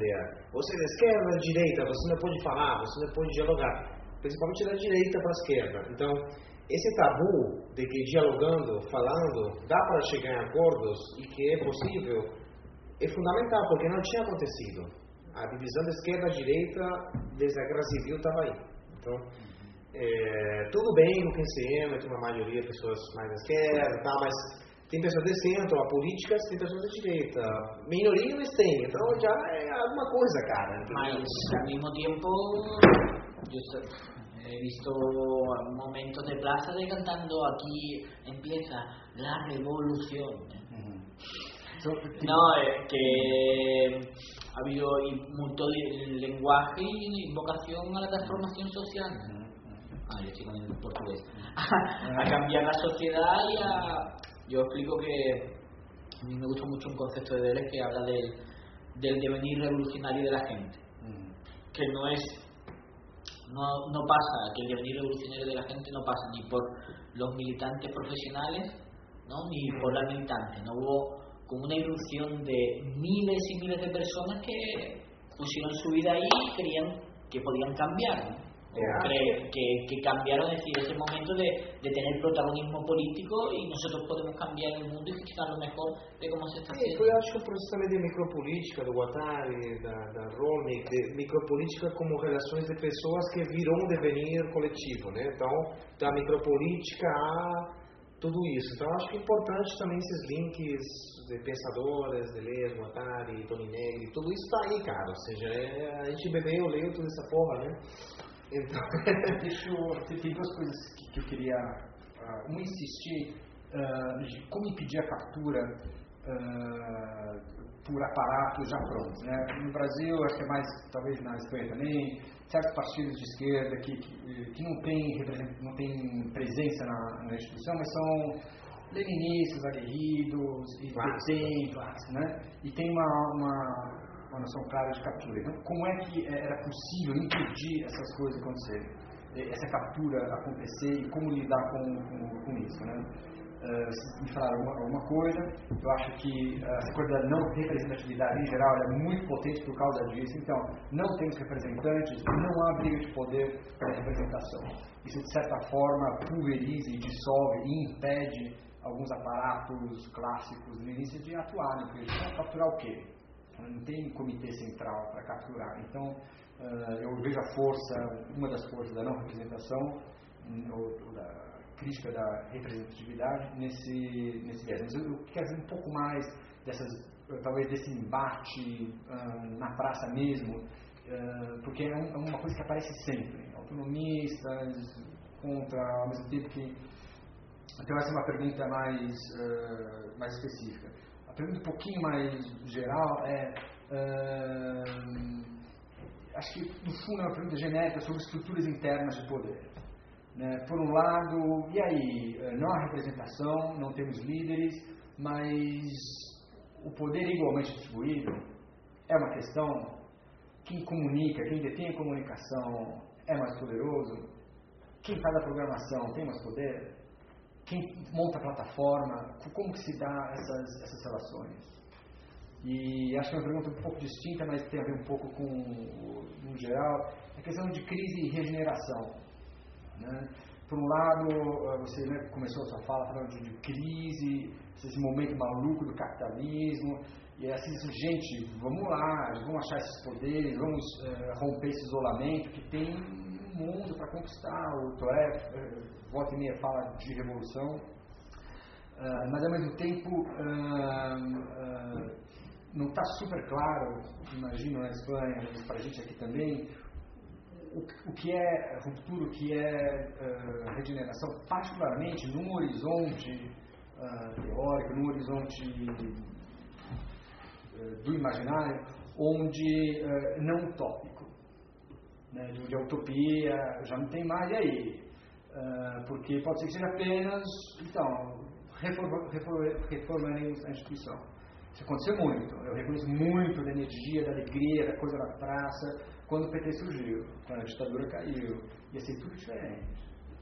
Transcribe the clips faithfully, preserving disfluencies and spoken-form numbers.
ideia. Você é da esquerda, da direita, você não pode falar, você não pode dialogar. Principalmente da direita para a esquerda. Então, esse tabu de que dialogando, falando, dá para chegar em acordos e que é possível, é fundamental, porque não tinha acontecido. A divisão da esquerda à direita, desde a Guerra Civil, estava aí. Então, é, tudo bem no Q C M, tem uma maioria de pessoas mais da esquerda, tá, mas tem pessoas de centro, a política tem pessoas da direita. Minoria, mas tem. Então, já é alguma coisa, cara. Mas, ao mesmo tempo, yo he visto momentos de plaza de cantando aquí empieza la revolución. No, es que ha habido mucho lenguaje y vocación a la transformación social. Ah, yo estoy con el portugués. A cambiar la sociedad y a... Yo explico que a mí me gusta mucho un concepto de Deleuze que habla del, del devenir revolucionario de la gente. Que no es... No, no pasa, que el devenir revolucionario de la gente no pasa ni por los militantes profesionales, ¿no? Ni por las militantes. No hubo como una irrupción de miles y miles de personas que pusieron su vida ahí y creían que podían cambiar, ¿no? O cre- que, que cambiaron, es decir, ese momento de, de tener protagonismo político y nosotros podemos cambiar el mundo y gestionarlo mejor de cómo se está É, haciendo. foi, acho que o processo também de micropolítica do Guattari, da, da Rolnik, de micropolítica como relações de pessoas que virou um devenir coletivo, né? Então, da micropolítica a tudo isso. Então, acho que é importante também esses links de pensadores, Deleuze, Guattari, Toni Negri, tudo isso tá aí, cara. Ou seja, é, a gente bebeu, leu toda essa porra, né? Então... Deixa eu, tem duas coisas que, que eu queria uh, uma insistir uh, de como impedir a captura uh, por aparatos já prontos, né? No Brasil, acho que é mais, talvez na Espanha também, certos partidos de esquerda que, que, que não têm não tem presença na, na instituição, mas são leninistas, aguerridos, e tem, né? E tem uma, uma uma noção clara de captura. Então, como é que era possível impedir essas coisas acontecerem? Essa captura acontecer e como lidar com, com, com isso, né? Uh, me falaram alguma, alguma coisa, eu acho que essa coisa da não representatividade em geral é muito potente por causa disso. Então, não temos representantes, não há briga de poder para representação. Isso, de certa forma, pulveriza e dissolve e impede alguns aparatos clássicos no início de atuar, né? Porque eles vão capturar o quê? Não tem comitê central para capturar. Então, uh, eu vejo a força, uma das forças da não representação, ou, ou da crítica da representatividade, nesse, nesse viés. Mas eu, eu quero ver um pouco mais dessas, talvez desse embate uh, na praça mesmo, uh, porque é, um, é uma coisa que aparece sempre. Autonomistas, contra, ao mesmo tempo que... Então, essa é uma pergunta mais, uh, mais específica. A pergunta um pouquinho mais geral é, uh, acho que no fundo é uma pergunta genérica sobre estruturas internas de poder, né? Por um lado, e aí, não há representação, não temos líderes, mas o poder é igualmente distribuído, é uma questão. Quem comunica, quem detém a comunicação é mais poderoso, quem faz a programação tem mais poder, quem monta a plataforma, como que se dá essas, essas relações? E acho que é uma pergunta um pouco distinta, mas tem a ver um pouco com, no geral, a questão de crise e regeneração, né? Por um lado, você, né, começou a sua fala falando de, de crise, esse momento maluco do capitalismo, e assim, gente, vamos lá, vamos achar esses poderes, vamos é, romper esse isolamento que tem um mundo para conquistar. O Toé, volta e meia, fala de revolução, uh, mas ao mesmo tempo uh, uh, não está super claro, imagino na Espanha, mas para a gente aqui também, o, o que é ruptura, o que é uh, regeneração, particularmente num horizonte uh, teórico, num horizonte uh, do imaginário, onde uh, não utópico, né, de, de utopia já não tem mais, e aí? Uh, porque pode ser que seja apenas, então, reforma, reforma, reformaremos a instituição. Isso aconteceu muito. Eu reconheço muito da energia, da alegria, da coisa na praça, quando o P T surgiu, quando a ditadura caiu. Ia ser tudo diferente.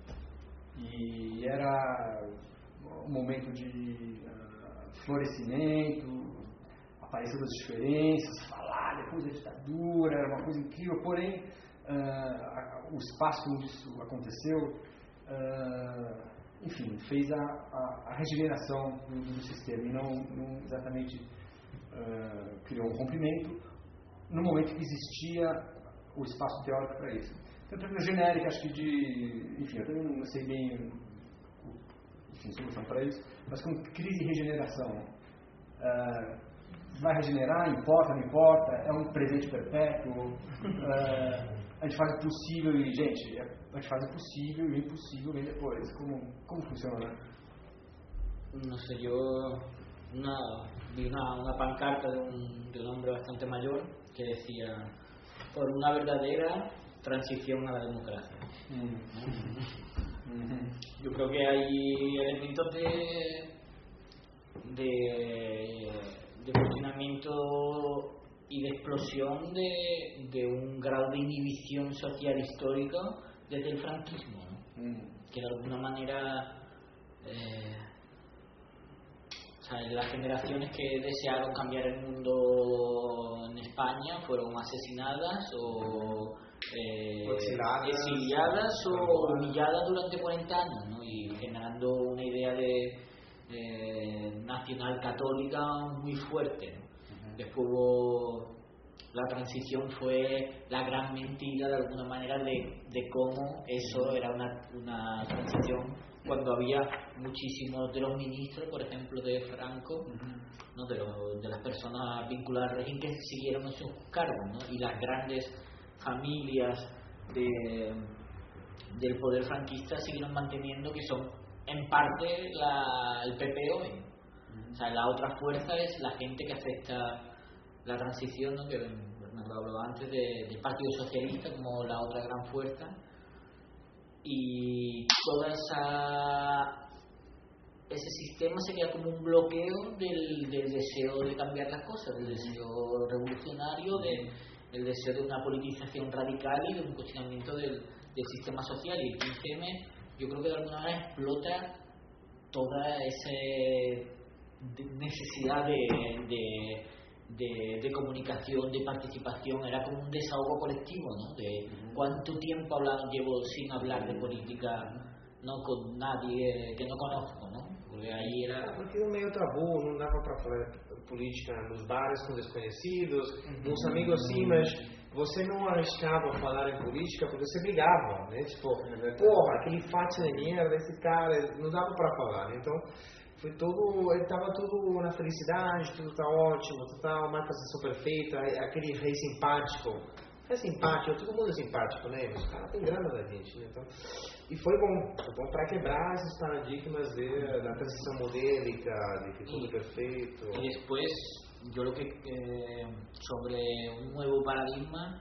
E era um momento de uh, florescimento, apareceram as diferenças, falar depois da ditadura, era uma coisa incrível, porém, uh, o espaço onde isso aconteceu, uh, enfim, fez a, a, a regeneração do, do sistema e não, não exatamente uh, criou um rompimento no momento que existia o espaço teórico para isso. Então, termino genérico, acho que de, enfim, eu também não sei bem, enfim, solução para isso, mas como crise e regeneração. Uh, vai regenerar, importa, não importa, é um presente perpétuo, uh, a gente faz o possível e, gente, a gente faz o possível e o impossível vem depois. Como, como funciona? No sé, yo una, vi una, una pancarta de un, de un hombre bastante mayor que decía, por una verdadera transición a la democracia. Mm. Mm-hmm. Yo creo que hay elementos de, de, de funcionamiento y de explosión de, de un grado de inhibición social histórica desde el franquismo, ¿no? Mm. Que de alguna manera eh, o sea, las generaciones que desearon cambiar el mundo en España fueron asesinadas o eh, exiliadas, exiliadas o humilladas durante cuarenta años, ¿no? Y generando una idea de, de nacional católica muy fuerte, ¿no? Uh-huh. Después hubo, la transición fue la gran mentira de alguna manera de, de cómo eso era una, una transición cuando había muchísimos de los ministros, por ejemplo, de Franco, ¿no? de, los, de las personas vinculadas al régimen que siguieron en sus cargos, ¿no? Y las grandes familias de, del poder franquista siguieron manteniendo que son en parte la, el P P hoy. O sea, la otra fuerza es la gente que acepta la transición, ¿no? Que me hablaba antes de, del Partido Socialista como la otra gran fuerza. Y toda esa ese sistema sería como un bloqueo del, del deseo de cambiar las cosas, del deseo revolucionario, de, del deseo de una politización radical y de un cuestionamiento del, del sistema social. Y el quince eme yo creo que de alguna manera explota toda esa necesidad de, de De, de comunicación, de participación, era como un desahogo colectivo, ¿no? De cuánto tiempo hablando, llevo sin hablar de política, no con nadie que no conozco, ¿no? Porque ahí era... Porque no meio tabu, não dava para falar política nos bares com desconhecidos, uhum. uns amigos assim, mas você não arriscava falar em política porque você brigava, né? Tipo, porra, aquele Fátima merda, esse cara, não dava para falar, né? Então foi todo, ele tava tudo na felicidade, tudo tá ótimo, tudo tá uma apresentação perfeita, aquele rei simpático, é simpático, todo mundo é simpático, né? Os caras têm grana da gente, né? Então, e foi bom, foi bom para quebrar esses paradigmas de, da transição modélica, de que tudo é perfeito. E depois, eu lo que eh, sobre um novo paradigma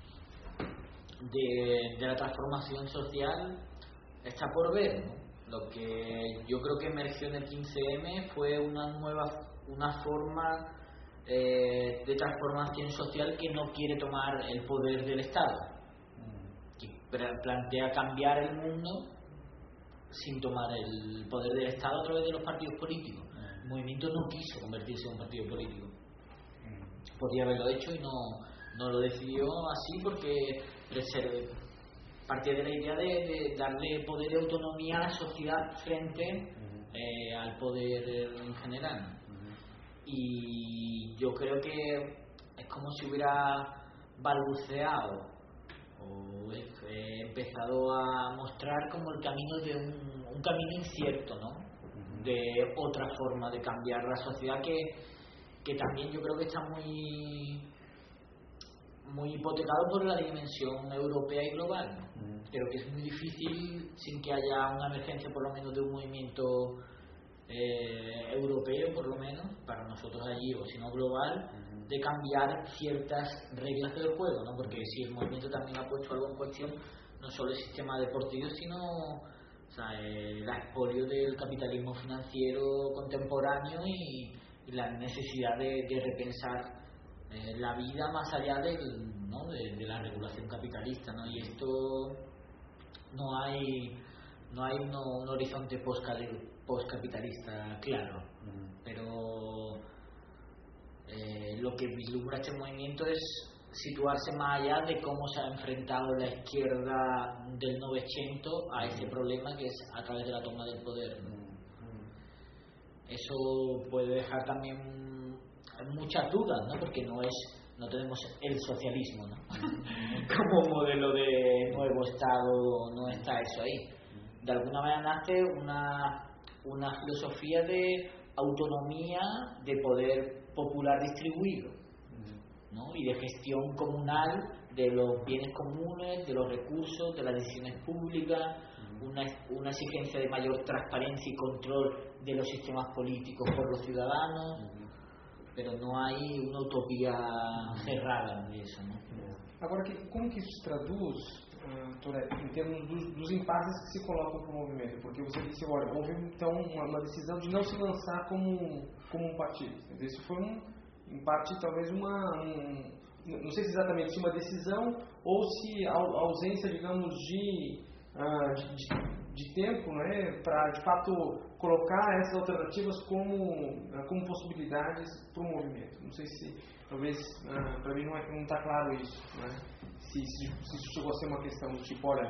de, de la transformación social está por ver, ¿no? Lo que yo creo que emergió en el quince eme fue una nueva, una forma eh, de transformación social que no quiere tomar el poder del Estado, que plantea cambiar el mundo sin tomar el poder del Estado a través de los partidos políticos. El movimiento no quiso convertirse en un partido político. Podría haberlo hecho y no, no lo decidió así porque preserve. Partía de la idea de, de darle poder y autonomía a la sociedad frente eh, al poder en general. Uh-huh. Y yo creo que es como si hubiera balbuceado o eh, empezado a mostrar como el camino de un, un camino incierto, ¿no? Uh-huh. De otra forma de cambiar la sociedad que, que también yo creo que está muy... muy hipotecado por la dimensión europea y global, ¿no? Mm. Creo que es muy difícil, sin que haya una emergencia por lo menos de un movimiento eh, europeo, por lo menos, para nosotros allí, o si no global, mm. de cambiar ciertas reglas del juego, ¿no? Porque si el movimiento también ha puesto algo en cuestión, no solo el sistema deportivo, sino o sea, el expolio del capitalismo financiero contemporáneo y, y la necesidad de, de repensar la vida más allá del, ¿no? de, de la regulación capitalista, ¿no? Y esto no hay no hay no, un horizonte postcapitalista claro, mm. pero Eh, lo que vislumbra este movimiento es situarse más allá de cómo se ha enfrentado la izquierda del novecento a ese problema que es a través de la toma del poder, ¿no? Eso puede dejar también muchas dudas, ¿no? Porque no es no tenemos el socialismo, ¿no? Como modelo de nuevo Estado, no está eso ahí. De alguna manera nace una, una filosofía de autonomía, de poder popular distribuido, ¿no? Y de gestión comunal de los bienes comunes, de los recursos, de las decisiones públicas, una, una exigencia de mayor transparencia y control de los sistemas políticos por los ciudadanos, pero no hay uma utopia cerrada nisso, né? Agora, que, como que isso se traduz, uh, Toretti, em termos dos, dos impasses que se colocam para o movimento? Porque você disse, olha, houve então uma, uma decisão de não se lançar como, como um partido. Isso foi, um, em parte, talvez uma... Um, não sei se exatamente se uma decisão ou se a, a ausência, digamos, de, uh, de, de, de tempo, né, para, de fato, colocar essas alternativas como, como possibilidades para o movimento. Não sei se, talvez, uh, para mim não está claro isso, né? se, se, se isso chegou a ser uma questão do tipo, olha,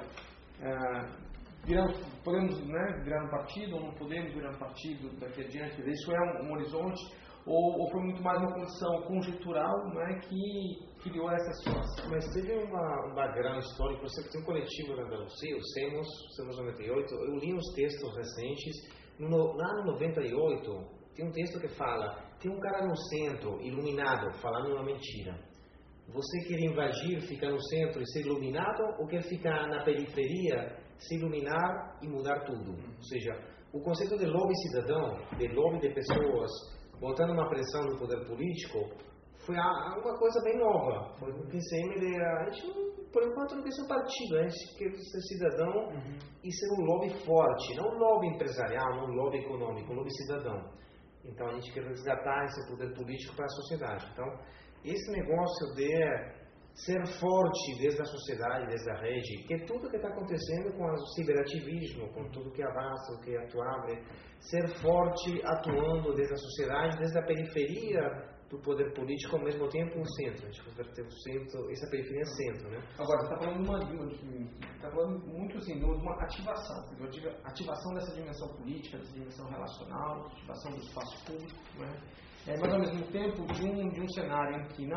uh, viramos, podemos, né, virar um partido ou não podemos virar um partido daqui adiante, isso é um, um horizonte, ou, ou foi muito mais uma condição conjuntural, né, que criou essa situação? Mas teve uma, um background histórico. Você tem um coletivo na Andaluzia, o SEMOS, SEMOS noventa e oito. Eu li uns textos recentes. No, lá no noventa e oito, tem um texto que fala: tem um cara no centro, iluminado, falando uma mentira. Você quer invadir, ficar no centro e ser iluminado, ou quer ficar na periferia, se iluminar e mudar tudo? Ou seja, o conceito de lobby cidadão, de lobby de pessoas, botando uma pressão no poder político, foi uma coisa bem nova. Foi o P C M de, a gente não, por enquanto não quer ser partido, a gente quer ser cidadão, uhum, e ser um lobby forte, não um lobby empresarial, não um lobby econômico, um lobby cidadão. Então a gente quer resgatar esse poder político para a sociedade. Então esse negócio de ser forte desde a sociedade, desde a rede, que é tudo que está acontecendo com o ciberativismo, com tudo que avança, o que atuava, ser forte atuando desde a sociedade, desde a periferia do poder político, ao mesmo tempo no centro. A gente converteu o centro, essa periferia é centro, né? Agora, você está falando, uma, tá falando muito assim, de uma ativação, de uma ativação dessa dimensão política, dessa dimensão relacional, ativação do espaço público, né? É, mas ao mesmo tempo de um, de um cenário em que não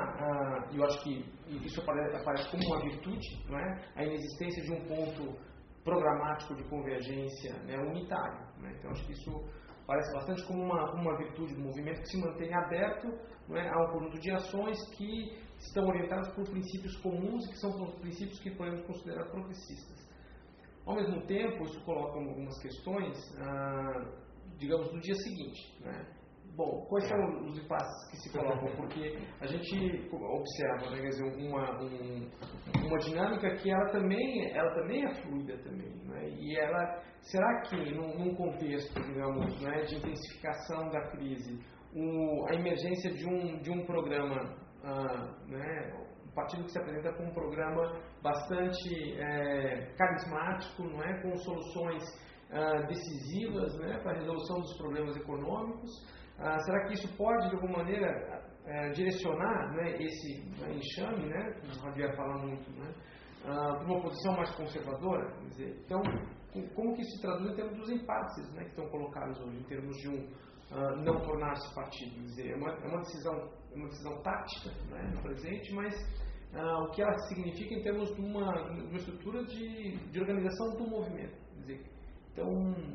há, uh, eu acho que isso aparece, aparece como uma virtude, não é? A inexistência de um ponto programático de convergência, né, unitário, né? Então acho que isso parece bastante como uma, uma virtude do movimento que se mantém aberto, não é, a um conjunto de ações que estão orientadas por princípios comuns, que são princípios que podemos considerar progressistas. Ao mesmo tempo, isso coloca algumas questões, uh, digamos, do dia seguinte, né? Bom, quais são os impasses que se colocam? Porque a gente observa, né, quer dizer, uma, um, uma dinâmica que ela também, ela também é fluida também, né? E ela, será que num, num contexto, digamos, né, de intensificação da crise, um, a emergência de um, de um programa, ah, né, um partido que se apresenta com um programa bastante é, carismático, não é, com soluções ah, decisivas, né, para a resolução dos problemas econômicos, Ah, será que isso pode, de alguma maneira, é, direcionar, né, esse, né, enxame, né, como o Javier fala muito, né, ah, para uma posição mais conservadora? Quer dizer, então, como que isso se traduz em termos dos impasses, né, que estão colocados hoje, em termos de um ah, não tornar-se partido? Quer dizer, é uma, é uma, decisão, uma decisão tática, né, no presente, mas ah, o que ela significa em termos de uma, de uma estrutura de, de organização do movimento. Quer dizer, então,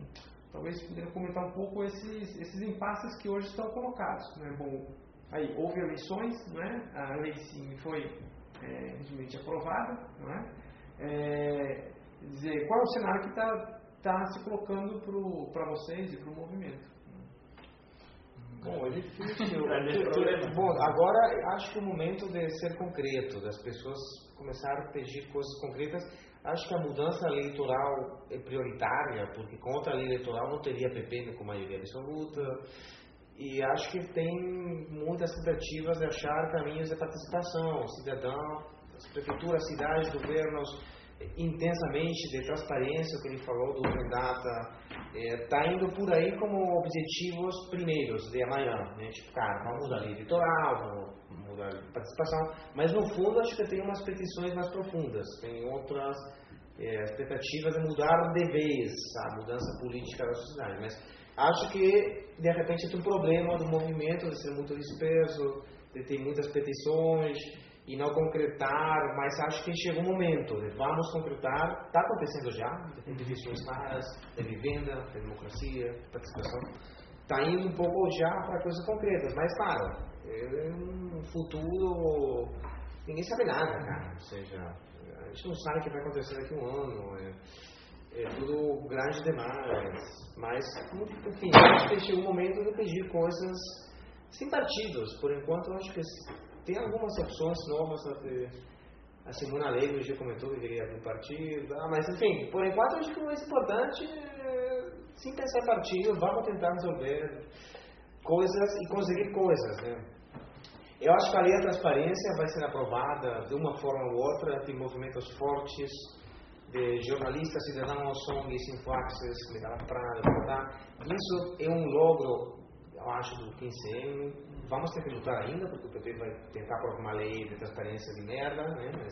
talvez poderiam comentar um pouco esses, esses impasses que hoje estão colocados, né? Bom, aí houve eleições, né? A lei sim foi é, recentemente aprovada, não é? É, dizer, qual é o cenário que está tá se colocando para vocês e para o movimento? Bom, é difícil. Bom, agora acho que é o momento de ser concreto, das pessoas começarem a pedir coisas concretas. Acho que a mudança eleitoral é prioritária, porque contra a lei eleitoral não teria P P com maioria absoluta. E acho que tem muitas tentativas de achar caminhos de participação, cidadão, as prefeituras, cidades, governos, intensamente de transparência, o que ele falou do Open Data, está é, indo por aí como objetivos primeiros de amanhã, né? Tipo, cara, vamos mudar a lei eleitoral, vamos mudar a participação, mas no fundo acho que tem umas petições mais profundas, tem outras é, expectativas de mudar de vez a mudança política da sociedade, mas acho que de repente tem um problema do movimento de ser muito disperso, de ter muitas petições e não concretar, mas acho que chegou um momento de vamos concretar, está acontecendo já, tem petições claras, de vivenda, de democracia, de participação, está indo um pouco já para coisas concretas, mas claro, é um futuro, ninguém sabe nada, cara, ou seja, a gente não sabe o que vai acontecer daqui a um ano, é, é tudo grande demais, mas, enfim, acho que chegou o momento de pedir coisas sem partidos, por enquanto acho que tem algumas opções novas, a Simona Alegre já comentou que queria abrir partido, ah, mas enfim, por enquanto acho que o mais importante é, sem pensar em partido, vamos tentar resolver coisas e conseguir coisas, né? Eu acho que a lei da transparência vai ser aprovada de uma forma ou outra, tem movimentos fortes de jornalistas, cidadãos, O N Gs, Infoaccess, Legal Prada, tá? Isso é um logro, eu acho, do quinze eme. Vamos ter que lutar ainda, porque o P P vai tentar aprovar uma lei de transparência de merda, né? Mas,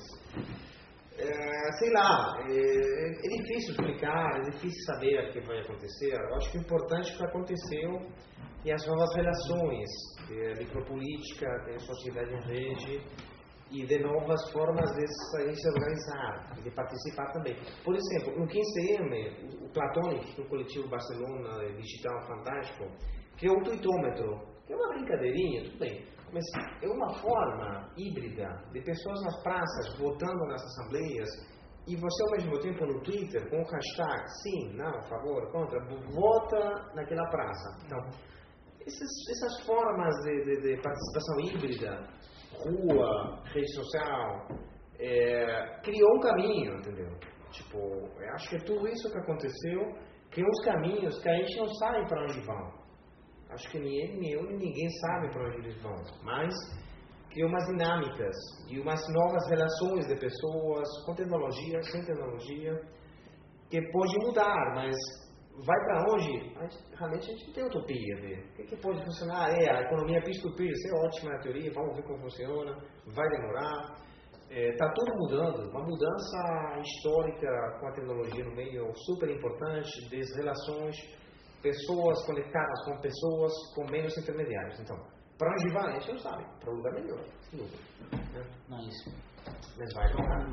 é, sei lá, é, é difícil explicar, é difícil saber o que vai acontecer. Eu acho que o importante é o que aconteceu e as novas relações de micropolítica, de sociedade em rede e de novas formas de se organizar, de participar também. Por exemplo, no quinze eme, o Platonic, que é o coletivo Barcelona Digital Fantástico, criou o Tuitômetro, que é uma brincadeirinha, tudo bem, mas é uma forma híbrida de pessoas nas praças votando nas assembleias e você ao mesmo tempo no Twitter com o hashtag sim, não, a favor, contra, vota naquela praça. Então, esses, essas formas de, de, de participação híbrida, rua, rede social, é, criou um caminho, entendeu? Tipo, eu acho que tudo isso que aconteceu criou uns caminhos que a gente não sabe para onde vão. Acho que nem ele, nem eu, nem ninguém sabe para onde eles vão, mas criou umas dinâmicas e umas novas relações de pessoas com tecnologia, sem tecnologia, que pode mudar, mas vai para onde? A gente, realmente a gente não tem utopia de o que, que pode funcionar. É, a economia peer-to-peer, isso é ótima na teoria, vamos ver como funciona, vai demorar. Está é, tudo mudando, uma mudança histórica com a tecnologia no meio super importante, das relações, pessoas conectadas com pessoas com menos intermediários. Então, para onde vai, a gente não sabe, para o lugar melhor, sem dúvida. Né? Mas, Mas vai demorar.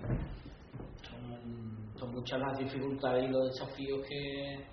Son, son muchas las dificultades y los desafíos que,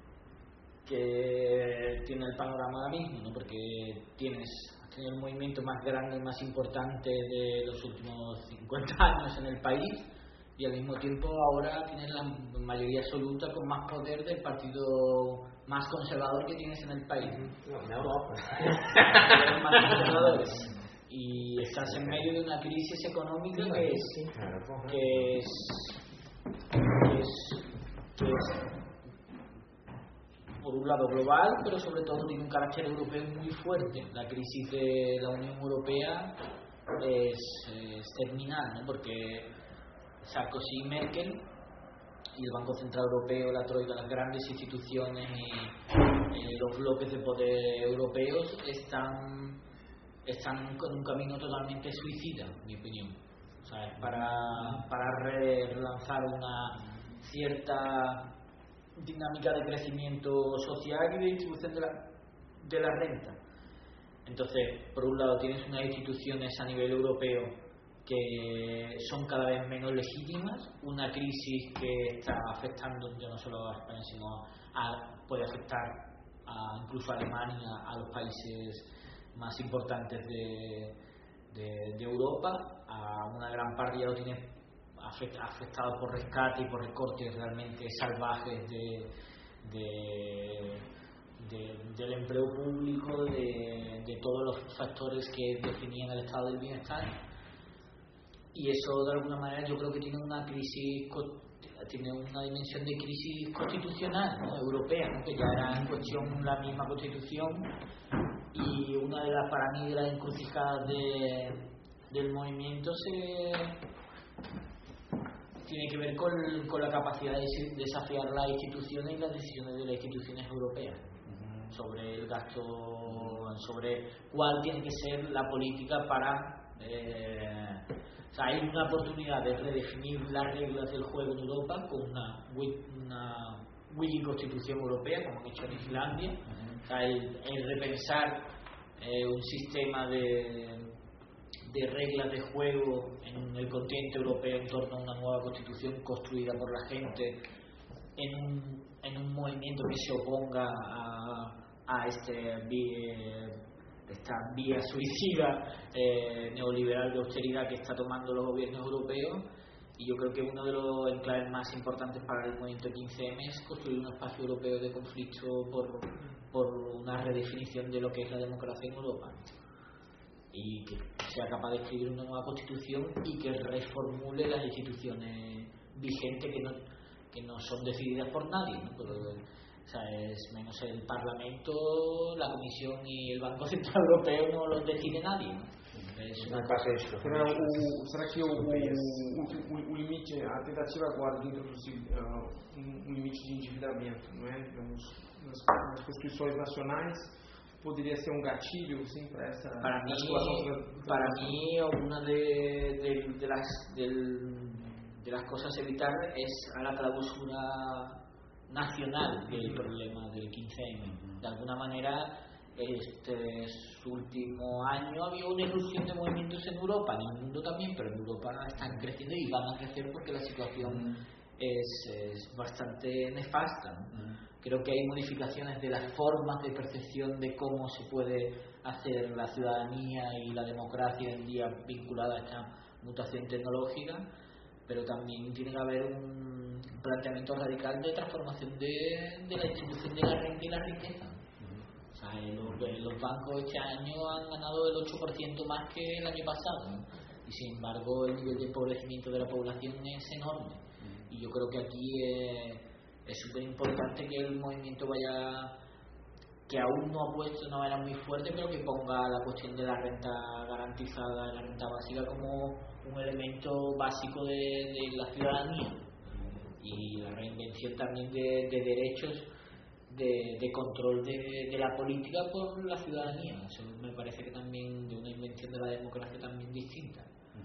que tiene el panorama ahora mismo, ¿no? Porque tienes el movimiento más grande y más importante de los últimos cincuenta años en el país y al mismo tiempo ahora tienes la mayoría absoluta con más poder del partido más conservador que tienes en el país. No, en Europa. Los más conservadores. Y estás en medio de una crisis económica que es, que es, que es, que es por un lado global, pero sobre todo tiene un carácter europeo muy fuerte. La crisis de la Unión Europea es, es terminal, ¿no? Porque Sarkozy y Merkel y el Banco Central Europeo, la Troika, las grandes instituciones y eh, los bloques de poder europeos están, están con un camino totalmente suicida, en mi opinión. O sea, es para, para relanzar una cierta dinámica de crecimiento social y de distribución de la, de la renta. Entonces, por un lado tienes unas instituciones a nivel europeo que son cada vez menos legítimas, una crisis que está afectando ya no solo a España, sino a, puede afectar a, incluso a Alemania, a los países más importantes de, de, de Europa, a una gran parte ya lo tiene afectado por rescate y por recortes realmente salvajes de, de, de, del empleo público, de, de todos los factores que definían el estado del bienestar. Y eso de alguna manera yo creo que tiene una crisis, tiene una dimensión de crisis constitucional, ¿no? Europea, ¿no? Que ya era en cuestión la misma constitución, y una de las, para mí, de las encrucijadas de, del movimiento se tiene que ver con, con la capacidad de desafiar las instituciones y las decisiones de las instituciones europeas uh-huh. sobre el gasto, sobre cuál tiene que ser la política para... Eh, o sea, hay una oportunidad de redefinir las reglas del juego en Europa con una, una willing constitución europea, como han hecho en Islandia, uh-huh. o sea, el, el repensar eh, un sistema de... de reglas de juego en el continente europeo en torno a una nueva constitución construida por la gente en un, en un movimiento que se oponga a, a este vía, esta vía suicida eh, neoliberal de austeridad que está tomando los gobiernos europeos. Y yo creo que uno de los enclaves más importantes para el movimiento quince eme es construir un espacio europeo de conflicto por, por una redefinición de lo que es la democracia en Europa, y que sea capaz de escribir una nueva constitución y que reformule las instituciones vigentes que no, que no son decididas por nadie, ¿no? Pero, o sea, es menos el Parlamento, la Comisión y el Banco Central Europeo no los decide nadie, ¿no? Es una cosa. Será, o, será que o, o, o, o limite, a tentativa agora de introduzir uh, um, um limite de endividamento, não é? Nos, nas, nas constituições nacionais podría ser un gatillo, ¿sí? Para esta para mí, para mí una de, de, de, las, de, de las cosas a evitar es a la clausura nacional del problema del quince eme. De alguna manera, este último año había una irrupción de movimientos en Europa, en el mundo también, pero en Europa están creciendo y van a crecer porque la situación es, es bastante nefasta, ¿no? Creo que hay modificaciones de las formas de percepción de cómo se puede hacer la ciudadanía y la democracia en día vinculada a esta mutación tecnológica, pero también tiene que haber un planteamiento radical de transformación de, de la distribución de la renta y la riqueza. O sea, los, los bancos este año han ganado el ocho por ciento más que el año pasado, ¿no? Y sin embargo el nivel de empobrecimiento de la población es enorme. Y yo creo que aquí eh, es súper importante que el movimiento vaya, que aún no ha puesto de una manera muy fuerte, pero que ponga la cuestión de la renta garantizada, la renta básica, como un elemento básico de, de la ciudadanía, y la reinvención también de, de derechos de, de control de, de la política por la ciudadanía. Eso me parece que también de una invención de la democracia también distinta.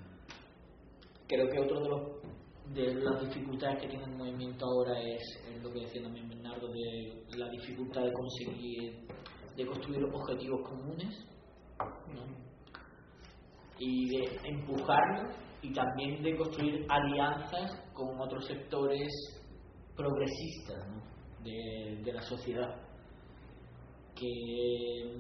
Creo que otro de los de las dificultades que tiene el movimiento ahora es, es lo que decía también Bernardo, de la dificultad de conseguir, de construir objetivos comunes, ¿no? Y de empujarlos, y también de construir alianzas con otros sectores progresistas, ¿no? de, de la sociedad, que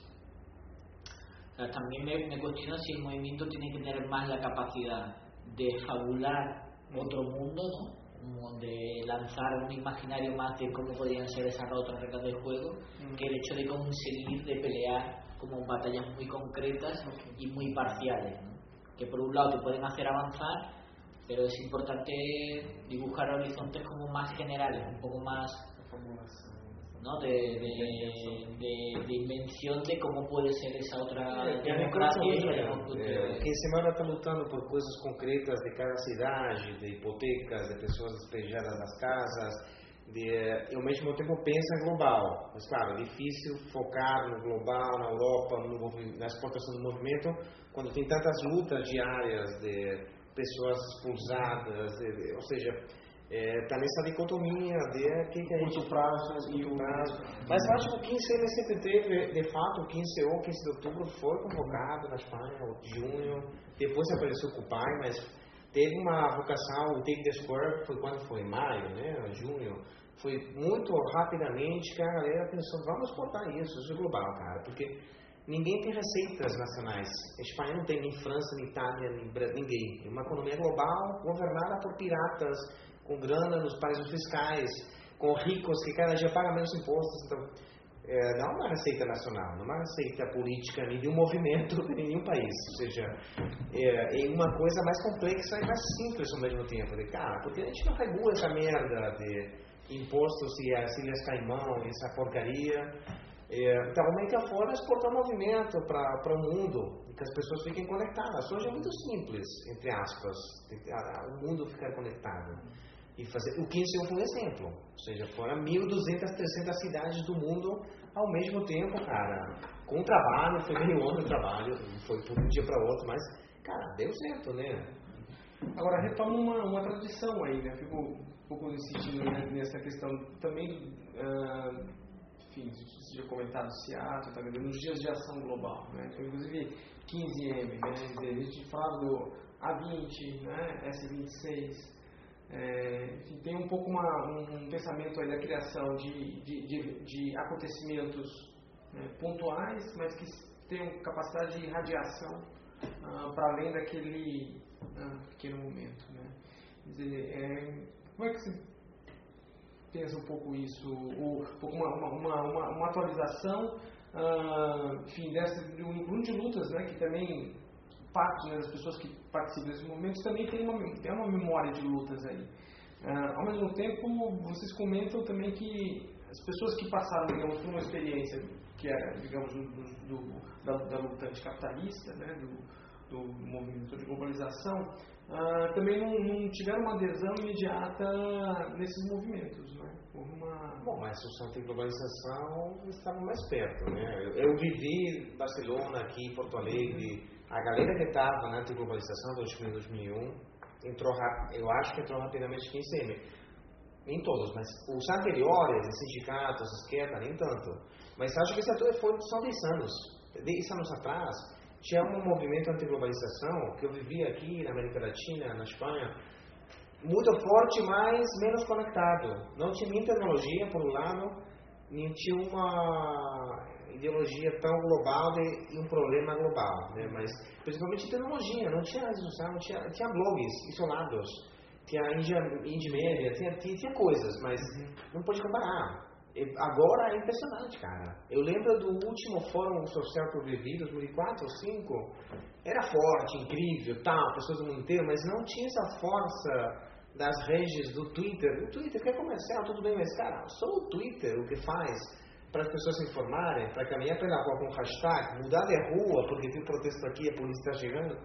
o sea, también me, me cuestiona si el movimiento tiene que tener más la capacidad de fabular otro mundo, ¿no? De lanzar un imaginario más de cómo podrían ser esas otras reglas del juego, mm. que el hecho de conseguir de pelear como batallas muy concretas y muy parciales, ¿no? Que por un lado te pueden hacer avanzar, pero es importante dibujar horizontes como más generales, un poco más, ¿no? de, de, de, de invención de cómo puede ser esa otra é, democracia. É, quem semana está lutando por coisas concretas de cada cidade, de hipotecas, de pessoas despejadas das casas, de, e ao mesmo tempo pensa global. Mas claro, é difícil focar no global, na Europa, no, na exportação do movimento, quando tem tantas lutas diárias de pessoas expulsadas, de, de, ou seja, está é, nessa dicotomia de que, que a gente prazo e o prazo. Mas eu acho que o quinze eme sempre teve, de fato, o quinze ou quinze de outubro foi convocado na Espanha, de junho, depois apareceu com o pai, mas teve uma vocação, o Take the Square foi quando foi, em maio, né, junho, foi muito rapidamente que a galera pensou, vamos botar isso, isso é global, cara, porque ninguém tem receitas nacionais. A Espanha não tem, nem França, nem Itália, nem Brasil, ninguém. É uma economia global governada por piratas, com grana nos paraísos fiscais, com ricos que cada dia pagam menos impostos. Então, é, não é uma receita nacional, não é uma receita política nem de um movimento de nenhum país. Ou seja, é, é uma coisa mais complexa e mais simples ao mesmo tempo. De, cara, porque a gente não regula essa merda de impostos e as Ilhas Caimão, essa porcaria. É, também que a forma é exportar movimento para o mundo, que as pessoas fiquem conectadas. Hoje é muito simples, entre aspas, o mundo ficar conectado. E fazer, o quinze foi um exemplo, ou seja, foram mil e duzentas, trezentas cidades do mundo ao mesmo tempo, cara, com trabalho, foi meio ano de trabalho, foi por um dia para outro, mas, cara, deu certo, né? Agora, retoma uma, uma tradição aí, né? Fico um pouco insistindo nessa questão também, uh, enfim, você já comentado Seattle, tá vendo? Nos dias de ação global, né? Então, inclusive quinze M, né? A gente falava do A vinte, né? S vinte e seis, é, enfim, tem um pouco uma, um, um pensamento aí da criação de, de, de, de acontecimentos, né, pontuais, mas que tenham capacidade de radiação uh, para além daquele uh, pequeno momento, né? Quer dizer, é, como é que você pensa um pouco isso, ou uma, uma, uma, uma, uma atualização, uh, enfim, dessa, de um grupo de lutas, né, que também parte, né, das pessoas que participam desses momentos também tem uma, tem uma memória de lutas aí. Uh, ao mesmo tempo, vocês comentam também que as pessoas que passaram, digamos, por uma experiência que era, digamos, do, do, da, da luta anticapitalista, né, do, do movimento de globalização, uh, também não, não tiveram uma adesão imediata nesses movimentos, né? Uma... Bom, mas os anti-globalização estavam mais perto, né? Eu, eu vivi em Barcelona, aqui em Porto Alegre, a galera que estava na anti-globalização dois mil, dois mil e um, entrou, eu acho que entrou rapidamente quinze M. Nem todos, mas os anteriores, os sindicatos, a esquerda, nem tanto. Mas acho que isso foi só dez anos. dez anos atrás, tinha um movimento anti-globalização que eu vivia aqui na América Latina, na Espanha, muito forte, mas menos conectado. Não tinha nem tecnologia, por um lado, nem tinha uma ideologia tão global e um problema global, né? Mas principalmente tecnologia, não tinha redes sociais, não tinha, tinha blogs isolados, tinha Indie Media, tinha, tinha, tinha coisas, mas não pode comparar. Agora é impressionante, cara. Eu lembro do último fórum social que eu vivi, dois mil e quatro ou dois mil e cinco, era forte, incrível, tal, pessoas do mundo inteiro, mas não tinha essa força das redes do Twitter. O Twitter que é comercial, tudo bem, mas, cara, só o Twitter o que faz para as pessoas se informarem, para caminhar pela rua com hashtag, mudar de rua, porque tem protesto aqui, a polícia está chegando.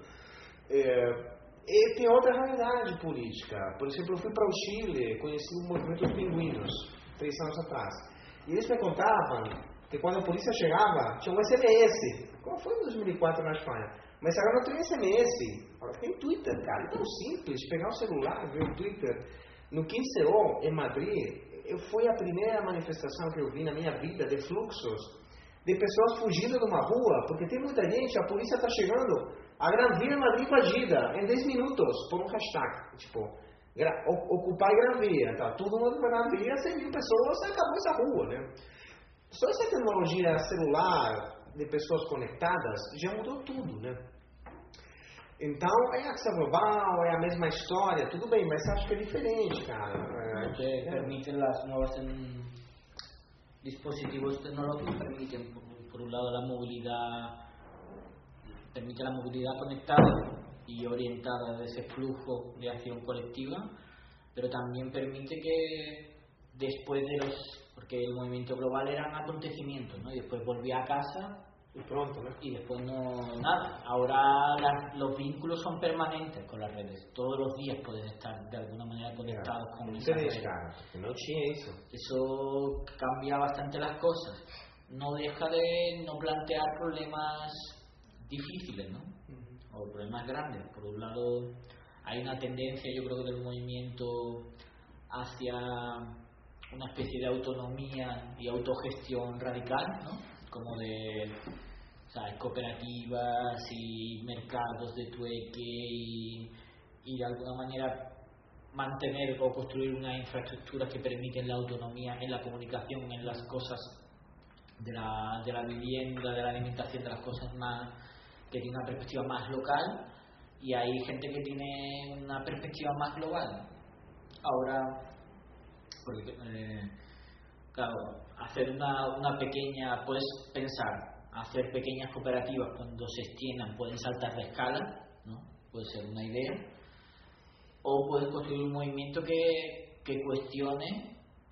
É, e tem outra realidade política. Por exemplo, eu fui para o Chile, conheci o movimento dos pinguinos, três anos atrás. E eles me contavam que quando a polícia chegava, tinha um S M S. Como foi em dois mil e quatro na Espanha? Mas agora não tem S M S. Agora tem Twitter, cara. É tão simples. Pegar o celular, ver o Twitter. No quinze O, em Madrid, eu foi a primeira manifestação que eu vi na minha vida de fluxos de pessoas fugindo de uma rua, porque tem muita gente, a polícia está chegando, a Gran Via Madrid invadida em dez minutos, por um hashtag, tipo, ocupar Gran Via, tá? Todo mundo para Gran Via, cem mil pessoas, acabou essa rua, né? Só essa tecnologia celular de pessoas conectadas já mudou tudo, né? Então, é a ação global, é a mesma história, tudo bem, mas acho que é diferente, cara. Lo que É, permiten las nuevas en dispositivos tecnológicos permiten, por, por un lado, la movilidad, permite la movilidad conectada y orientada de ese flujo de acción colectiva, pero también permite que después de los, porque el movimiento global eran acontecimientos, ¿no? Y después volvía a casa y pronto, ¿no? Y después no nada. Ahora las, los vínculos son permanentes con las redes. Todos los días puedes estar de alguna manera conectados Claro, con no esas tenés, redes. cara, que no tinha eso. Eso cambia bastante las cosas. No deja de no plantear problemas difíciles, ¿no? Uh-huh. O problemas grandes. Por un lado, hay una tendencia, yo creo que del movimiento hacia una especie de autonomía y autogestión radical, ¿no? Como de, ¿sabes?, cooperativas y mercados de trueque y, y de alguna manera mantener o construir una infraestructura que permiten la autonomía en la comunicación, en las cosas de la, de la vivienda, de la alimentación, de las cosas más que tienen una perspectiva más local, y hay gente que tiene una perspectiva más global. Ahora, porque eh, claro, hacer una, una pequeña, puedes pensar, hacer pequeñas cooperativas cuando se extiendan pueden saltar de escala, ¿no? Puede ser una idea, o puedes construir un movimiento que, que cuestione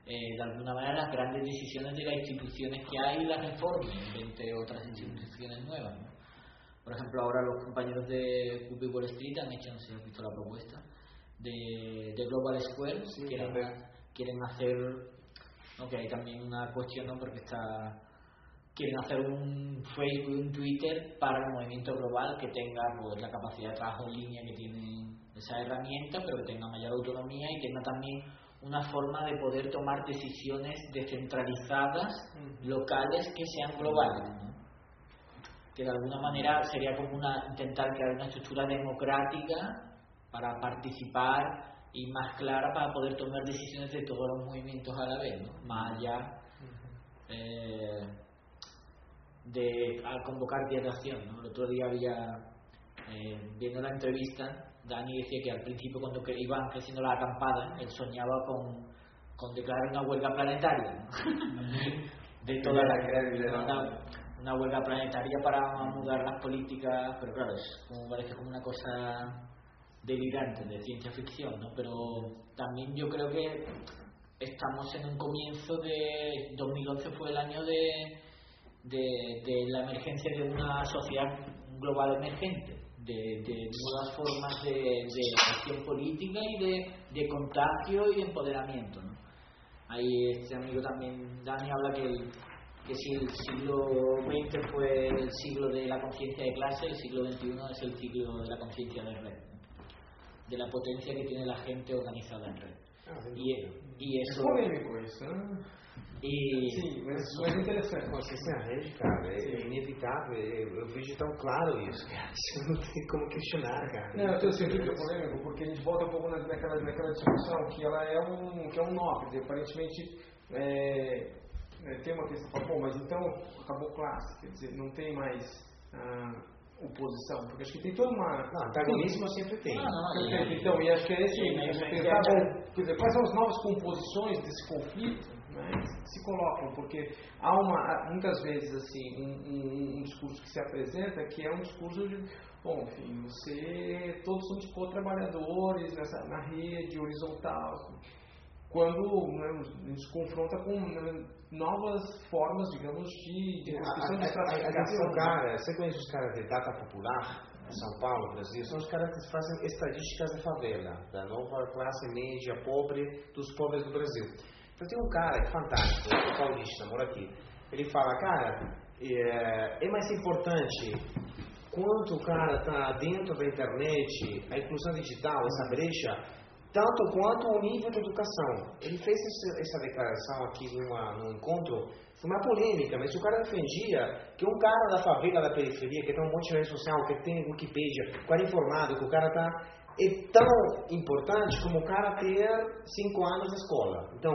eh, de alguna manera las grandes decisiones de las instituciones que hay y las reformen, entre otras instituciones nuevas, ¿no? Por ejemplo, ahora los compañeros de Cube Wall Street han hecho, no sé si has visto la propuesta, de, de Global Square, sí, quieren, quieren hacer, ¿no? Que hay también una cuestión, ¿no? Porque está... quieren hacer un Facebook y un Twitter para el movimiento global que tenga pues, la capacidad de trabajo en línea que tiene esa herramienta, pero que tenga mayor autonomía y tenga también una forma de poder tomar decisiones descentralizadas, locales, que sean globales, ¿no? Que de alguna manera sería como una, intentar crear una estructura democrática para participar y más clara para poder tomar decisiones de todos los movimientos a la vez, ¿no? Más allá eh, de al convocar días de acción, ¿no? El otro día había, eh, viendo la entrevista, Dani decía que al principio cuando que iban creciendo las acampadas, él soñaba con, con declarar una huelga planetaria, ¿no? De toda la una, una huelga planetaria para mudar las políticas, pero claro, es como, parece como una cosa delirante de ciencia ficción, ¿no? Pero también yo creo que estamos en un comienzo de dos mil once fue el año de De, de la emergencia de una sociedad global emergente, de, de nuevas formas de, de acción política y de, de contagio y empoderamiento, ¿no? Ahí este amigo también, Dani, habla que, el, que si el siglo veinte fue el siglo de la conciencia de clase, el siglo veintiuno es el siglo de la conciencia de red, ¿no? De la potencia que tiene la gente organizada en red. Ah, y, y eso... Es polémico isso, né? E... Sim, mas, mas é interessante. A consciência na rede, cara, é, é inevitável. Eu, eu vejo tão claro isso, cara. Você não tem como questionar, cara. Não, eu tenho sentido que é polêmico, porque a gente volta um pouco naquela, naquela discussão que ela é um, que é um nó, quer dizer, aparentemente é, é, tem uma questão, fala, pô, mas então acabou classe, quer dizer, não tem mais ah, oposição, porque acho que tem toda uma... Não, antagonismo sempre tem. Ah, não, é, então, e acho que é esse, sim, mas, mas, mas, tá bom, quer dizer, quais são as novas composições desse conflito, né, que se colocam, porque há uma, muitas vezes assim, um, um, um discurso que se apresenta que é um discurso de, bom, enfim, você, todos somos co-trabalhadores nessa, na rede horizontal, quando, né, a gente se confronta com, né, novas formas, digamos, de, de discussão de estratificação. Cara, você conhece os caras de Data Popular, São Paulo, Brasil? São os caras que fazem estadísticas da favela, da nova classe média pobre, dos pobres do Brasil. Então tem um cara que é fantástico, é paulista, mora aqui. Ele fala, cara, é, é mais importante quanto o cara está dentro da internet, a inclusão digital, essa brecha, tanto quanto o nível de educação. Ele fez essa, essa declaração aqui numa, num encontro, foi uma polêmica, mas o cara defendia que um cara da favela, da periferia, que tem um monte de rede social, que tem Wikipedia, o cara informado, que o cara está... é tão importante como o cara ter cinco anos de escola. Então,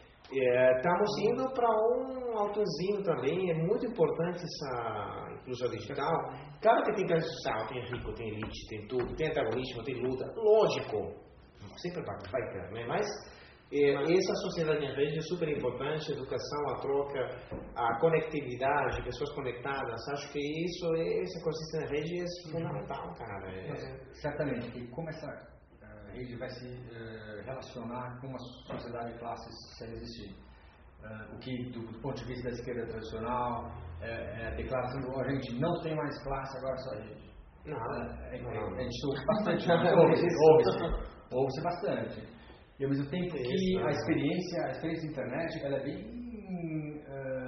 é, estamos indo para um autozinho também, é muito importante essa inclusão digital. Claro que tem classe social, tem rico, tem elite, tem tudo, tem antagonismo, tem luta, lógico, sempre vai, vai ter, né? Mas é, essa sociedade em rede é super importante, a educação, a troca, a conectividade, pessoas conectadas, acho que isso, essa consciência na rede é fundamental, cara. É... Certamente, e como essa uh, rede vai se uh, relacionar com uma sociedade de classes se ela existir. Uh, o que, do, do ponto de vista da esquerda tradicional, é, é a declaração de a gente não tem mais classe, agora só a gente. Não, uh, é, não, é, não. A gente ouve bastante, ouve-se, ouve-se bastante. E ao mesmo tempo que a experiência, a experiência da internet, ela é bem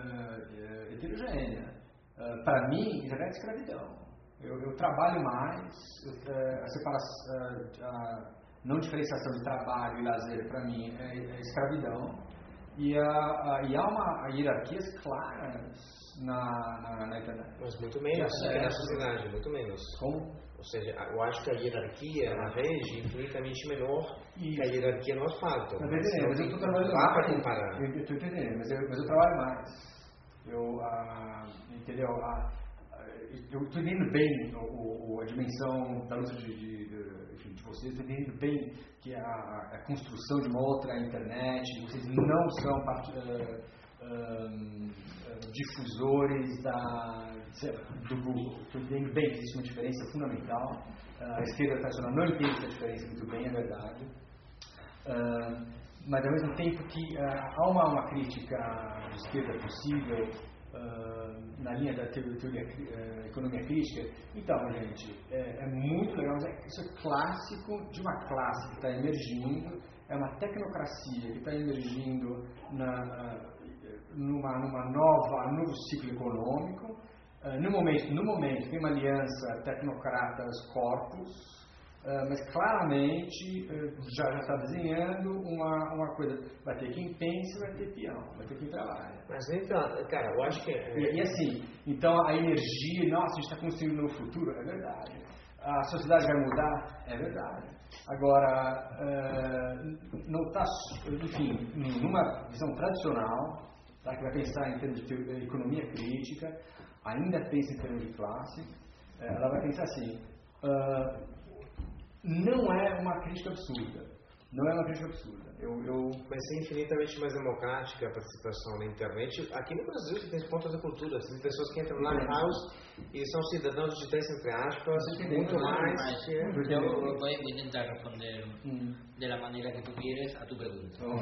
uh, heterogênea. Uh, Para mim, internet é escravidão. Eu, eu trabalho mais, eu, uh, a separação, uh, a não diferenciação de trabalho e lazer, para mim, é, é escravidão. E, a, a, e há uma hierarquias claras na, na, na internet. Mas muito menos que na sociedade, muito menos. Como? Ou seja, eu acho que a hierarquia na rede é infinitamente menor Isso. que a hierarquia no asfalto. Não, mas, mas, mas eu estou trabalhando mais. Dá para comparar. Eu estou entendendo, mas eu, mas eu trabalho mais. Eu, ah, entendeu? Ah, eu estou entendendo bem o, o, a dimensão da luta de, de, de, enfim, de vocês, estou entendendo bem que a, a construção de uma outra internet, vocês não são parte, uh, um, difusores da, do Google. Estou entendendo bem que existe uma diferença fundamental. Uh, a esquerda tradicional não entende essa diferença muito bem, é verdade. Uh, mas ao mesmo tempo que uh, há uma, uma crítica de esquerda possível uh, na linha da teoria, teoria uh, economia crítica. Então, gente, é, é muito legal, mas é, isso é clássico de uma classe que está emergindo, é uma tecnocracia que está emergindo na, numa, numa nova, num novo ciclo econômico. Uh, no, momento, no momento tem uma aliança tecnocratas-corpos, Uh, mas claramente uh, já está desenhando uma, uma coisa, vai ter quem pense, vai ter peão, vai ter quem trabalha. Mas então, cara, eu acho que... É... E, e assim, então a energia, nossa, a gente está construindo um futuro, é verdade. A sociedade vai mudar, é verdade. Agora, uh, não está, enfim, numa visão tradicional, tá, que vai pensar em termos de economia crítica, ainda pensa em termos de classe, uh, ela vai pensar assim... Uh, não é uma crítica absurda. Não é uma crítica absurda. Eu, eu... Vai ser infinitamente mais democrática a participação na internet. Aqui no Brasil você tem pontos da cultura. Você tem pessoas que entram na house e são cidadãos digitais, entre aspas, muito mais. mais que... Eu, eu vou, vou tentar responder mm. de la manera que tú quieres a tu pregunta. Oh.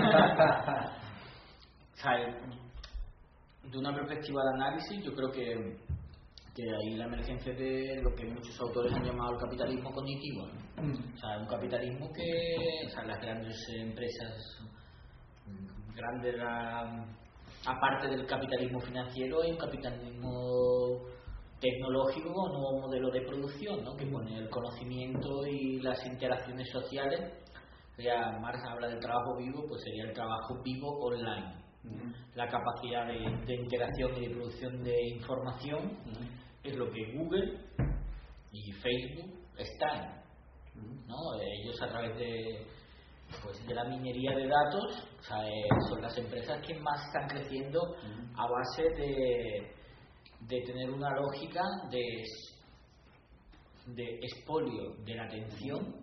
O sea, de una perspectiva de análisis, yo creo que que ahí la emergencia de lo que muchos autores han llamado el capitalismo cognitivo, ¿no? Mm. O sea, un capitalismo que, o sea, las grandes empresas, grandes, la, aparte del capitalismo financiero, hay un capitalismo tecnológico, un nuevo modelo de producción, ¿no? Que pone el conocimiento y las interacciones sociales. Ya Marx habla del trabajo vivo, pues sería el trabajo vivo online. Mm. La capacidad de, de interacción y de producción de información mm. es lo que Google y Facebook están, ¿no? Ellos a través de, pues, de la minería de datos, o sea, eh, son las empresas que más están creciendo a base de, de tener una lógica de, de expolio de la atención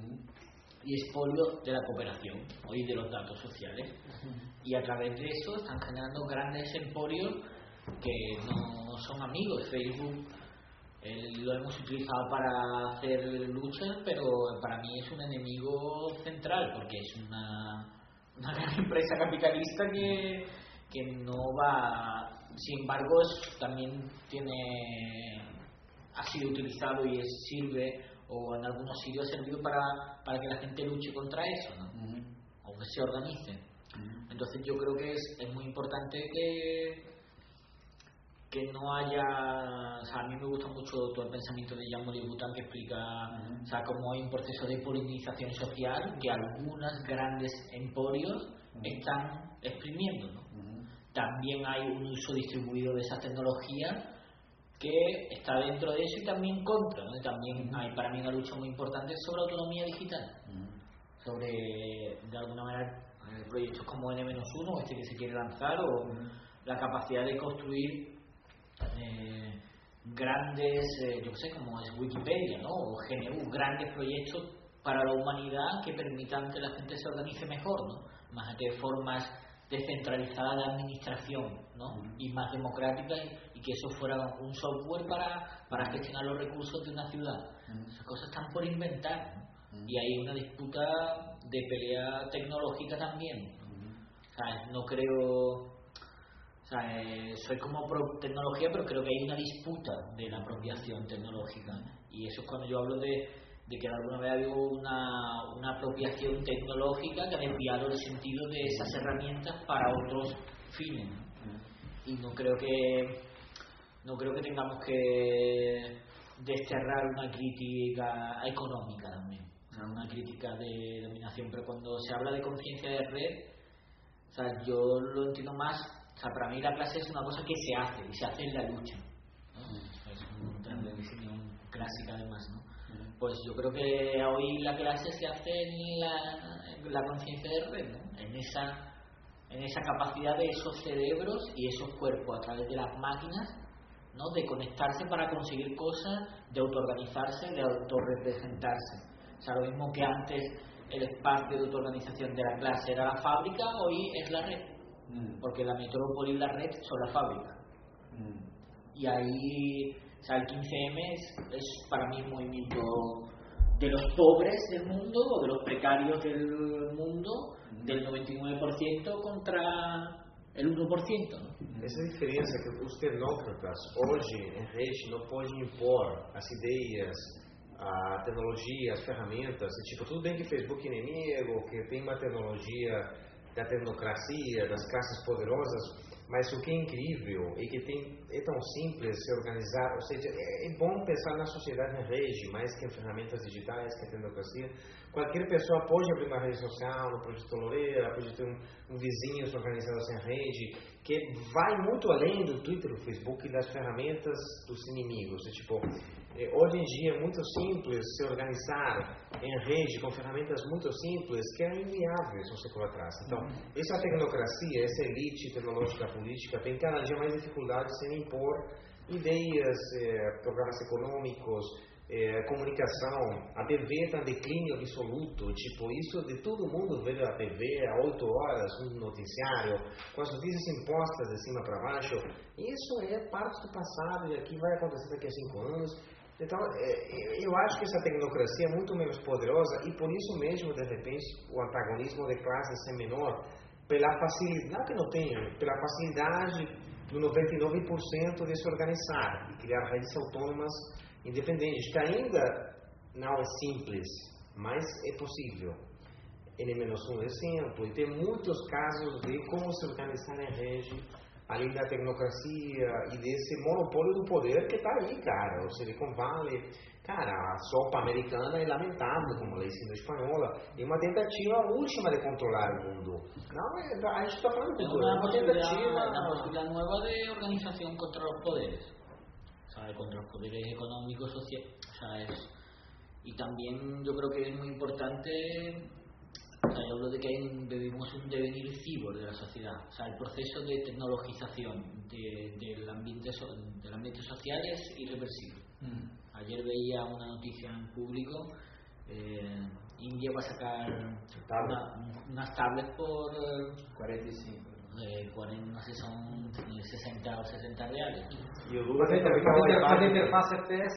y expolio de la cooperación y de los datos sociales, y a través de eso están generando grandes emporios que no son amigos. Facebook eh, lo hemos utilizado para hacer luchas, pero para mí es un enemigo central, porque es una, una gran empresa capitalista que, que no va, sin embargo es, también tiene ha sido utilizado y es, sirve, o en algunos sitios ha servido para, para que la gente luche contra eso, ¿no? Uh-huh. O que se organice. Uh-huh. Entonces yo creo que es, es muy importante que que no haya, o sea, a mí me gusta mucho todo el pensamiento de Jean-Marie Boutin, que explica, uh-huh, o sea, cómo hay un proceso de polinización social que algunos grandes emporios, uh-huh, están exprimiendo, ¿no? Uh-huh. También hay un uso distribuido de esas tecnologías que está dentro de eso y también contra, ¿no? También uh-huh, hay para mí una lucha muy importante sobre autonomía digital, uh-huh, sobre, de alguna manera, proyectos como N menos uno, este que se quiere lanzar, o uh-huh, la capacidad de construir Eh, grandes, eh, yo qué sé, como es Wikipedia, ¿no? O G N U, grandes proyectos para la humanidad que permitan que la gente se organice mejor, ¿no? Más de formas descentralizadas de administración, ¿no? Uh-huh. Y más democráticas, y, y que eso fuera un software para, para gestionar los recursos de una ciudad. Uh-huh. Esas cosas están por inventar, ¿no? Uh-huh. Y hay una disputa de pelea tecnológica también, ¿no? Uh-huh. O sea, no creo... O sea, eh, soy como pro tecnología, pero creo que hay una disputa de la apropiación tecnológica, ¿no? Y eso es cuando yo hablo de, de que alguna vez ha habido una, una apropiación tecnológica que ha desviado el sentido de esas herramientas para otros fines, ¿no? Y no creo que no creo que tengamos que desterrar una crítica económica también, o sea, una crítica de dominación, pero cuando se habla de conciencia de red, o sea, yo lo entiendo más. O sea, para mí la clase es una cosa que se hace, y se hace en la lucha, ¿no? Es una definición clásica además, ¿no? Pues yo creo que hoy la clase se hace en la, en la conciencia de red, ¿no? En esa, en esa capacidad de esos cerebros y esos cuerpos a través de las máquinas, ¿no? De conectarse para conseguir cosas, de autoorganizarse, de autorrepresentarse. O sea, lo mismo que antes el espacio de autoorganización de la clase era la fábrica, hoy es la red. Porque la metrópoli y la red son la fábrica. Mm. Y ahí, o sea, el quince eme es, es para mí un movimiento de los pobres del mundo o de los precarios del mundo, del noventa y nueve por ciento contra el uno por ciento. Essa diferença que os tecnócratas hoje em rede não podem impor as ideias, a tecnologia, as ferramentas. E, tipo, tudo bem que Facebook é inimigo, que tem uma tecnologia da tecnocracia, das classes poderosas, mas o que é incrível é que tem, é tão simples se organizar, ou seja, é, é bom pensar na sociedade em rede, mais que em ferramentas digitais, que em tecnocracia. Qualquer pessoa pode abrir uma rede social, no Projeto Loureira, pode ter um, um vizinho se organizado em rede, que vai muito além do Twitter, do Facebook e das ferramentas dos inimigos. É, tipo, é, hoje em dia é muito simples se organizar em rede com ferramentas muito simples que eram inviáveis um século atrás. Então, essa tecnocracia, essa elite tecnológica política tem cada dia mais dificuldades em impor ideias, eh, programas econômicos, eh, comunicação. A T V está em declínio absoluto, tipo, isso de todo mundo ver a T V a oito horas, um noticiário, com as notícias impostas de cima para baixo. Isso é parte do passado e aqui vai acontecer daqui a cinco anos. Então, eu acho que essa tecnocracia é muito menos poderosa e por isso mesmo, de repente, o antagonismo de classes é menor, pela facilidade que não tem, pela facilidade do noventa e nove por cento de se organizar e criar redes autônomas independentes, que ainda não é simples, mas é possível. N menos um exemplo, e tem muitos casos de como se organizar em rede, além da tecnocracia e desse monopólio do poder que está aí, cara. O Silicon Valley, cara, a sopa americana é lamentável, como a lei espanhola, e uma tentativa última de controlar o mundo. Não, é, a gente está falando de tudo, é uma tentativa... Una posibilidad nueva de organización contra los poderes, ¿sabes? Contra los poderes económicos, sociales, ¿sabes? Y también yo creo que es muy importante... O sea, yo hablo de que hay, vivimos un devenir cibor de la sociedad, o sea, el proceso de tecnologización de, del ambiente so, del ambiente social es irreversible. Mm. Ayer veía una noticia en público, eh, India va a sacar una, unas tablets por cuarenta y cinco. Eh, cuarenta, no sé, son sesenta o sesenta reales. E o Lula tem também uma interface F P S